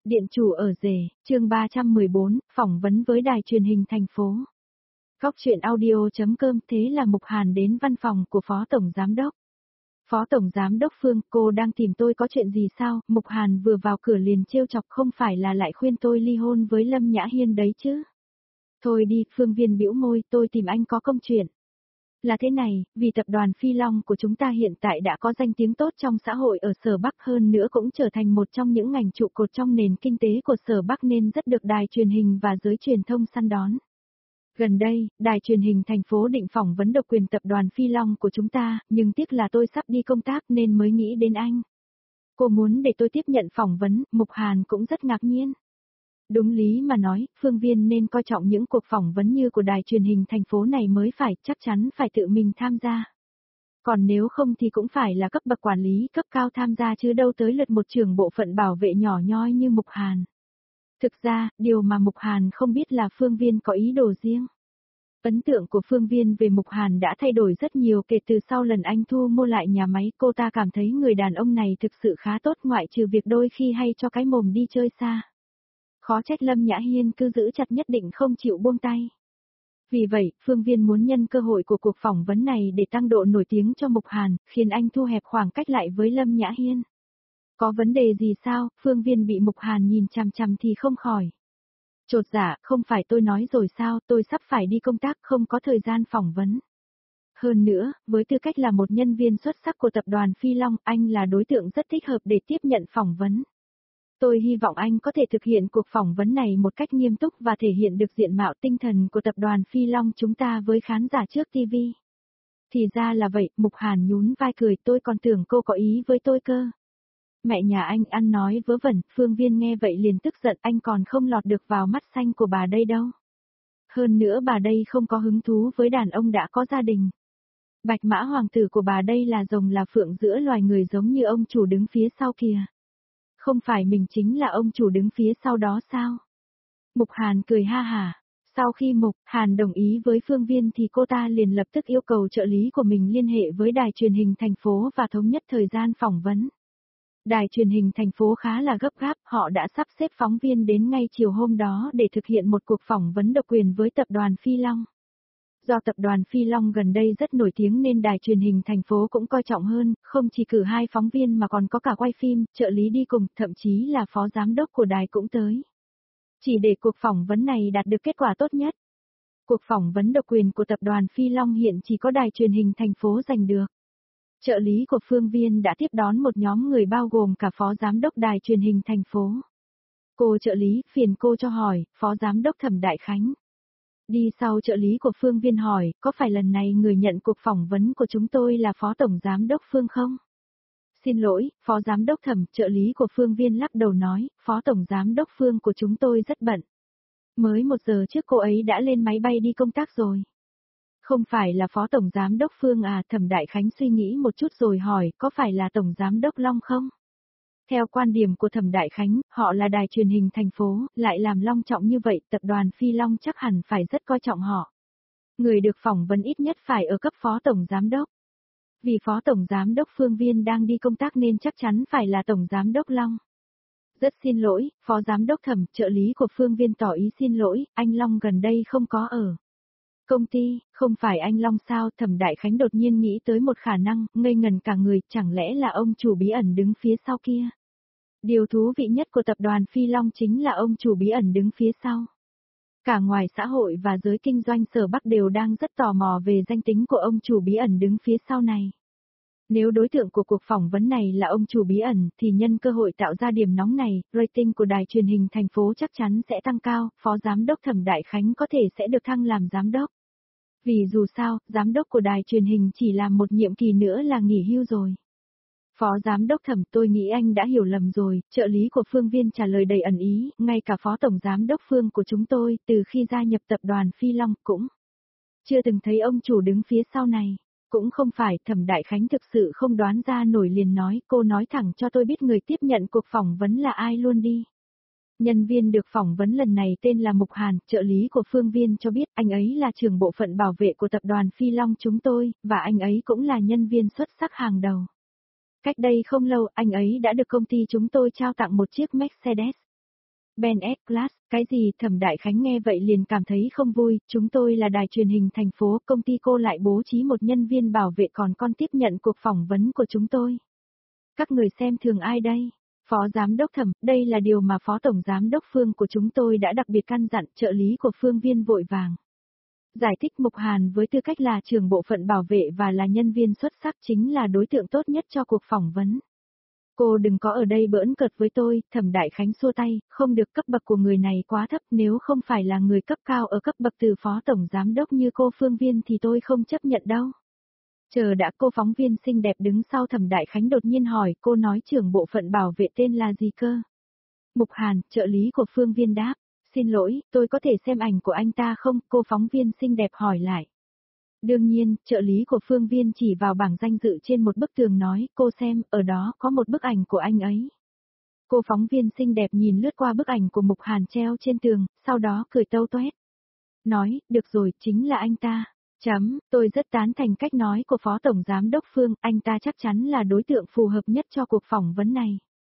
Điện chủ ở rể, chương 314, phỏng vấn với đài truyền hình thành phố. Góc truyện audio.com. Thế là Mục Hàn đến văn phòng của Phó Tổng Giám Đốc. Phó Tổng Giám Đốc Phương, cô đang tìm tôi có chuyện gì sao? Mục Hàn vừa vào cửa liền trêu chọc, không phải là lại khuyên tôi ly hôn với Lâm Nhã Hiên đấy chứ? Thôi đi, Phương Viên bĩu môi, tôi tìm anh có công chuyện. Là thế này, vì tập đoàn Phi Long của chúng ta hiện tại đã có danh tiếng tốt trong xã hội ở Sở Bắc, hơn nữa cũng trở thành một trong những ngành trụ cột trong nền kinh tế của Sở Bắc nên rất được đài truyền hình và giới truyền thông săn đón. Gần đây, đài truyền hình thành phố định phỏng vấn độc quyền tập đoàn Phi Long của chúng ta, nhưng tiếc là tôi sắp đi công tác nên mới nghĩ đến anh. Cô muốn để tôi tiếp nhận phỏng vấn, Mục Hàn cũng rất ngạc nhiên. Đúng lý mà nói, Phương Viên nên coi trọng những cuộc phỏng vấn như của đài truyền hình thành phố này mới phải, chắc chắn phải tự mình tham gia. Còn nếu không thì cũng phải là cấp bậc quản lý cấp cao tham gia chứ đâu tới lượt một trưởng bộ phận bảo vệ nhỏ nhoi như Mục Hàn. Thực ra, điều mà Mục Hàn không biết là Phương Viên có ý đồ riêng. Ấn tượng của Phương Viên về Mục Hàn đã thay đổi rất nhiều kể từ sau lần anh thu mua lại nhà máy. Cô ta cảm thấy người đàn ông này thực sự khá tốt, ngoại trừ việc đôi khi hay cho cái mồm đi chơi xa. Khó trách Lâm Nhã Hiên cứ giữ chặt nhất định không chịu buông tay. Vì vậy, Phương Viên muốn nhân cơ hội của cuộc phỏng vấn này để tăng độ nổi tiếng cho Mục Hàn, khiến anh thu hẹp khoảng cách lại với Lâm Nhã Hiên. Có vấn đề gì sao? Phương Viên bị Mục Hàn nhìn chằm chằm thì không khỏi. Chột dạ, không phải tôi nói rồi sao, tôi sắp phải đi công tác, không có thời gian phỏng vấn. Hơn nữa, với tư cách là một nhân viên xuất sắc của tập đoàn Phi Long, anh là đối tượng rất thích hợp để tiếp nhận phỏng vấn. Tôi hy vọng anh có thể thực hiện cuộc phỏng vấn này một cách nghiêm túc và thể hiện được diện mạo tinh thần của tập đoàn Phi Long chúng ta với khán giả trước TV. Thì ra là vậy, Mục Hàn nhún vai cười, tôi còn tưởng cô có ý với tôi cơ. Mẹ nhà anh ăn nói vớ vẩn, Phương Viên nghe vậy liền tức giận, anh còn không lọt được vào mắt xanh của bà đây đâu. Hơn nữa bà đây không có hứng thú với đàn ông đã có gia đình. Bạch mã hoàng tử của bà đây là rồng là phượng giữa loài người giống như ông chủ đứng phía sau kìa. Không phải mình chính là ông chủ đứng phía sau đó sao? Mục Hàn cười ha hả. Sau khi Mục Hàn đồng ý với Phương Viên thì cô ta liền lập tức yêu cầu trợ lý của mình liên hệ với đài truyền hình thành phố và thống nhất thời gian phỏng vấn. Đài truyền hình thành phố khá là gấp gáp, họ đã sắp xếp phóng viên đến ngay chiều hôm đó để thực hiện một cuộc phỏng vấn độc quyền với tập đoàn Phi Long. Do tập đoàn Phi Long gần đây rất nổi tiếng nên đài truyền hình thành phố cũng coi trọng hơn, không chỉ cử 2 phóng viên mà còn có cả quay phim, trợ lý đi cùng, thậm chí là phó giám đốc của đài cũng tới. Chỉ để cuộc phỏng vấn này đạt được kết quả tốt nhất. Cuộc phỏng vấn độc quyền của tập đoàn Phi Long hiện chỉ có đài truyền hình thành phố giành được. Trợ lý của Phương Viên đã tiếp đón một nhóm người bao gồm cả phó giám đốc đài truyền hình thành phố. Cô trợ lý, phiền cô cho hỏi, phó giám đốc Thẩm Đại Khánh. Đi sau trợ lý của Phương Viên hỏi, có phải lần này người nhận cuộc phỏng vấn của chúng tôi là phó tổng giám đốc Phương không? Xin lỗi, phó giám đốc Thẩm, trợ lý của Phương Viên lắc đầu nói, phó tổng giám đốc Phương của chúng tôi rất bận. Mới 1 giờ trước cô ấy đã lên máy bay đi công tác rồi. Không phải là phó tổng giám đốc Phương à? Thẩm Đại Khánh suy nghĩ một chút rồi hỏi, có phải là tổng giám đốc Long không? Theo quan điểm của Thẩm Đại Khánh, họ là đài truyền hình thành phố, lại làm long trọng như vậy, tập đoàn Phi Long chắc hẳn phải rất coi trọng họ. Người được phỏng vấn ít nhất phải ở cấp phó tổng giám đốc. Vì phó tổng giám đốc Phương Viên đang đi công tác nên chắc chắn phải là tổng giám đốc Long. Rất xin lỗi, phó giám đốc Thẩm, trợ lý của Phương Viên tỏ ý xin lỗi, anh Long gần đây không có ở công ty, không phải anh Long sao? Thẩm Đại Khánh đột nhiên nghĩ tới một khả năng, ngây ngần cả người, chẳng lẽ là ông chủ bí ẩn đứng phía sau kia? Điều thú vị nhất của tập đoàn Phi Long chính là ông chủ bí ẩn đứng phía sau. Cả ngoài xã hội và giới kinh doanh Sở Bắc đều đang rất tò mò về danh tính của ông chủ bí ẩn đứng phía sau này. Nếu đối tượng của cuộc phỏng vấn này là ông chủ bí ẩn thì nhân cơ hội tạo ra điểm nóng này, rating của đài truyền hình thành phố chắc chắn sẽ tăng cao, phó giám đốc Thẩm Đại Khánh có thể sẽ được thăng làm giám đốc. Vì dù sao, giám đốc của đài truyền hình chỉ làm một nhiệm kỳ nữa là nghỉ hưu rồi. Phó giám đốc Thẩm, tôi nghĩ anh đã hiểu lầm rồi, trợ lý của Phương Viên trả lời đầy ẩn ý, ngay cả phó tổng giám đốc Phương của chúng tôi, từ khi gia nhập tập đoàn Phi Long, cũng chưa từng thấy ông chủ đứng phía sau này. Cũng không phải, Thẩm Đại Khánh thực sự không đoán ra nổi liền nói, cô nói thẳng cho tôi biết người tiếp nhận cuộc phỏng vấn là ai luôn đi. Nhân viên được phỏng vấn lần này tên là Mục Hàn, trợ lý của Phương Viên cho biết anh ấy là trưởng bộ phận bảo vệ của tập đoàn Phi Long chúng tôi, và anh ấy cũng là nhân viên xuất sắc hàng đầu. Cách đây không lâu, anh ấy đã được công ty chúng tôi trao tặng một chiếc Mercedes. Ben S. Class, cái gì? Thẩm Đại Khánh nghe vậy liền cảm thấy không vui, chúng tôi là đài truyền hình thành phố, công ty cô lại bố trí một nhân viên bảo vệ còn con tiếp nhận cuộc phỏng vấn của chúng tôi. Các người xem thường ai đây? Phó Giám đốc Thẩm, đây là điều mà Phó Tổng Giám đốc Phương của chúng tôi đã đặc biệt căn dặn. Trợ lý của Phương Viên vội vàng giải thích. Mục Hàn với tư cách là trưởng bộ phận bảo vệ và là nhân viên xuất sắc chính là đối tượng tốt nhất cho cuộc phỏng vấn. Cô đừng có ở đây bỡn cợt với tôi. Thẩm Đại Khánh xua tay, không được, cấp bậc của người này quá thấp, nếu không phải là người cấp cao ở cấp bậc từ Phó Tổng Giám đốc như cô Phương Viên thì tôi không chấp nhận đâu. Chờ đã, cô phóng viên xinh đẹp đứng sau Thẩm Đại Khánh đột nhiên hỏi, cô nói trưởng bộ phận bảo vệ tên là gì cơ? Mục Hàn, trợ lý của Phương Viên đáp. Xin lỗi, tôi có thể xem ảnh của anh ta không? Cô phóng viên xinh đẹp hỏi lại. Đương nhiên, trợ lý của Phương Viên chỉ vào bảng danh dự trên một bức tường nói, cô xem, ở đó có một bức ảnh của anh ấy. Cô phóng viên xinh đẹp nhìn lướt qua bức ảnh của Mục Hàn treo trên tường, sau đó cười tâu toét. Nói, được rồi, chính là anh ta. Tôi rất tán thành cách nói của Phó Tổng Giám đốc Phương, anh ta chắc chắn là đối tượng phù hợp nhất cho cuộc phỏng vấn này.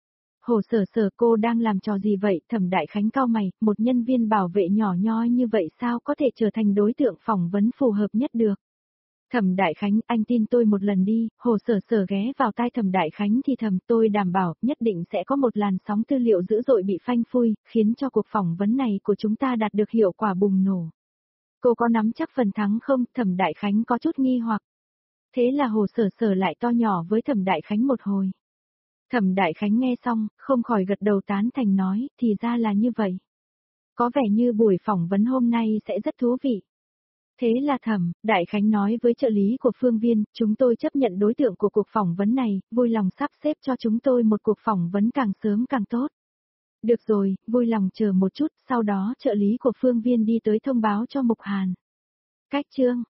Hồ Sở Sở, cô đang làm trò gì vậy? Thẩm Đại Khánh cau mày, một nhân viên bảo vệ nhỏ nhoi như vậy sao có thể trở thành đối tượng phỏng vấn phù hợp nhất được? Thẩm Đại Khánh, anh tin tôi một lần đi. Hồ Sở Sở ghé vào tai Thẩm Đại Khánh thì thầm, tôi đảm bảo, nhất định sẽ có một làn sóng tư liệu dữ dội bị phanh phui, khiến cho cuộc phỏng vấn này của chúng ta đạt được hiệu quả bùng nổ. Cô có nắm chắc phần thắng không? Thẩm Đại Khánh có chút nghi hoặc. Thế là Hồ Sở Sở lại to nhỏ với Thẩm Đại Khánh một hồi. Thẩm Đại Khánh nghe xong, không khỏi gật đầu tán thành nói, thì ra là như vậy. Có vẻ như buổi phỏng vấn hôm nay sẽ rất thú vị. Thế là Thẩm Đại Khánh nói với trợ lý của Phương Viên, chúng tôi chấp nhận đối tượng của cuộc phỏng vấn này, vui lòng sắp xếp cho chúng tôi một cuộc phỏng vấn càng sớm càng tốt. Được rồi, vui lòng chờ một chút, sau đó trợ lý của Phương Viên đi tới thông báo cho Mục Hàn. Cách chương